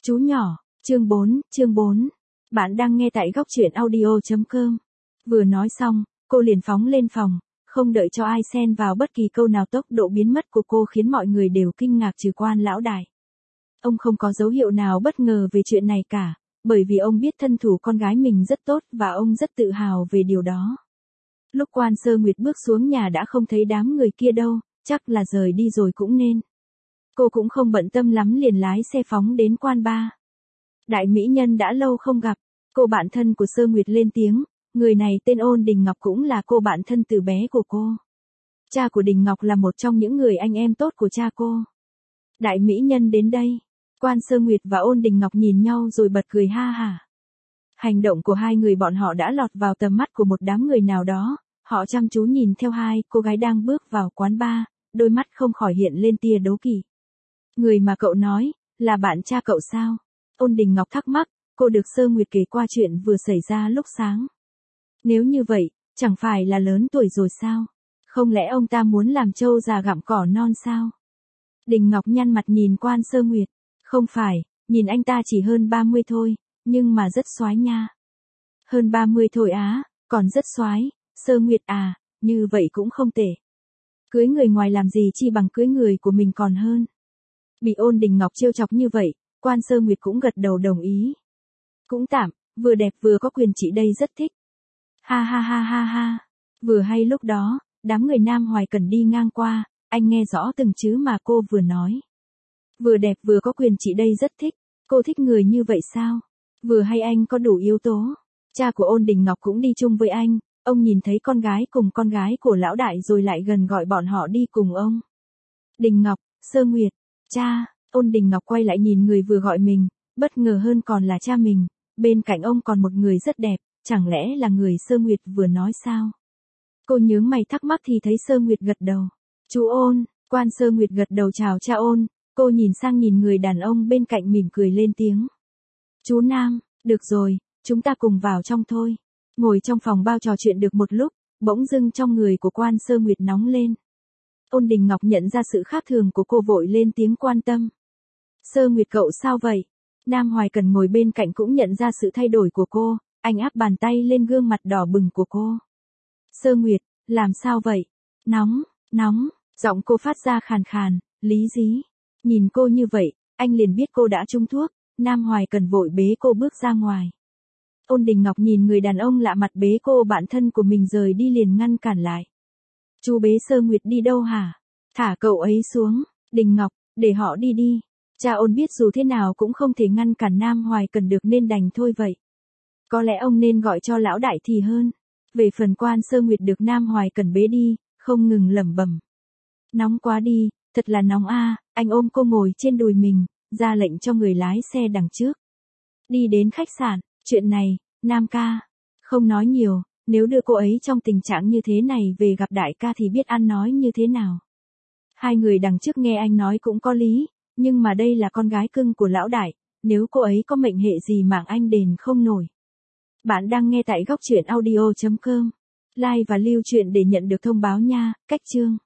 Chú nhỏ, chương 4. Bạn đang nghe tại góc truyện audio.com. Vừa nói xong, cô liền phóng lên phòng, không đợi cho ai xen vào bất kỳ câu nào. Tốc độ biến mất của cô khiến mọi người đều kinh ngạc trừ Quan lão đại. Ông không có dấu hiệu nào bất ngờ về chuyện này cả, bởi vì ông biết thân thủ con gái mình rất tốt và ông rất tự hào về điều đó. Lúc Quan Sơ Nguyệt bước xuống nhà đã không thấy đám người kia đâu, chắc là rời đi rồi cũng nên. Cô cũng không bận tâm lắm liền lái xe phóng đến quán bar. Đại mỹ nhân đã lâu không gặp, cô bạn thân của Sơ Nguyệt lên tiếng, người này tên Ôn Đình Ngọc cũng là cô bạn thân từ bé của cô. Cha của Đình Ngọc là một trong những người anh em tốt của cha cô. Đại mỹ nhân đến đây, Quan Sơ Nguyệt và Ôn Đình Ngọc nhìn nhau rồi bật cười ha hả. Hành động của hai người bọn họ đã lọt vào tầm mắt của một đám người nào đó, họ chăm chú nhìn theo hai cô gái đang bước vào quán bar, đôi mắt không khỏi hiện lên tia đố kỵ. Người mà cậu nói, là bạn cha cậu sao? Ôn Đình Ngọc thắc mắc, cô được Sơ Nguyệt kể qua chuyện vừa xảy ra lúc sáng. Nếu như vậy, chẳng phải là lớn tuổi rồi sao? Không lẽ ông ta muốn làm trâu già gặm cỏ non sao? Đình Ngọc nhăn mặt nhìn Quan Sơ Nguyệt, không phải, nhìn anh ta chỉ hơn 30 thôi, nhưng mà rất soái nha. Hơn 30 thôi á, còn rất soái, Sơ Nguyệt à, như vậy cũng không tệ. Cưới người ngoài làm gì chi bằng cưới người của mình còn hơn. Bị Ôn Đình Ngọc trêu chọc như vậy, Quan Sơ Nguyệt cũng gật đầu đồng ý. Cũng tạm, vừa đẹp vừa có quyền chị đây rất thích. Ha ha ha ha ha. Vừa hay lúc đó, đám người Nam Hoài Cần đi ngang qua, anh nghe rõ từng chữ mà cô vừa nói. Vừa đẹp vừa có quyền chị đây rất thích, cô thích người như vậy sao? Vừa hay anh có đủ yếu tố. Cha của Ôn Đình Ngọc cũng đi chung với anh, ông nhìn thấy con gái cùng con gái của lão đại rồi lại gần gọi bọn họ đi cùng ông. Đình Ngọc, Sơ Nguyệt, cha. Ôn Đình Ngọc quay lại nhìn người vừa gọi mình, bất ngờ hơn còn là cha mình, bên cạnh ông còn một người rất đẹp, chẳng lẽ là người Sơ Nguyệt vừa nói sao? Cô nhướng mày thắc mắc thì thấy Sơ Nguyệt gật đầu. Chú Ôn, Quan Sơ Nguyệt gật đầu chào cha Ôn, cô nhìn sang nhìn người đàn ông bên cạnh mỉm cười lên tiếng. Chú Nam, được rồi, chúng ta cùng vào trong thôi. Ngồi trong phòng bao trò chuyện được một lúc, bỗng dưng trong người của Quan Sơ Nguyệt nóng lên. Ôn Đình Ngọc nhận ra sự khác thường của cô vội lên tiếng quan tâm. Sơ Nguyệt cậu sao vậy? Nam Hoài Cần ngồi bên cạnh cũng nhận ra sự thay đổi của cô, anh áp bàn tay lên gương mặt đỏ bừng của cô. Sơ Nguyệt, làm sao vậy? Nóng, giọng cô phát ra khàn khàn, lý dí. Nhìn cô như vậy, anh liền biết cô đã trúng thuốc, Nam Hoài Cần vội bế cô bước ra ngoài. Ôn Đình Ngọc nhìn người đàn ông lạ mặt bế cô bạn thân của mình rời đi liền ngăn cản lại. Chú bế Sơ Nguyệt đi đâu hả? Thả cậu ấy xuống, Đình Ngọc, để họ đi đi. Cha Ôn biết dù thế nào cũng không thể ngăn cản Nam Hoài Cần được nên đành thôi vậy. Có lẽ ông nên gọi cho lão đại thì hơn. Về phần Quan Sơ Nguyệt được Nam Hoài Cần bế đi, không ngừng lẩm bẩm. Nóng quá đi, thật là nóng a. Anh ôm cô ngồi trên đùi mình, ra lệnh cho người lái xe đằng trước. Đi đến khách sạn, chuyện này, Nam ca, không nói nhiều, nếu đưa cô ấy trong tình trạng như thế này về gặp đại ca thì biết ăn nói như thế nào. Hai người đằng trước nghe anh nói cũng có lý, nhưng mà đây là con gái cưng của lão đại, nếu cô ấy có mệnh hệ gì mạng anh đền không nổi. Bạn đang nghe tại góc truyện audio.com. Like và lưu truyện để nhận được thông báo nha, cách chương.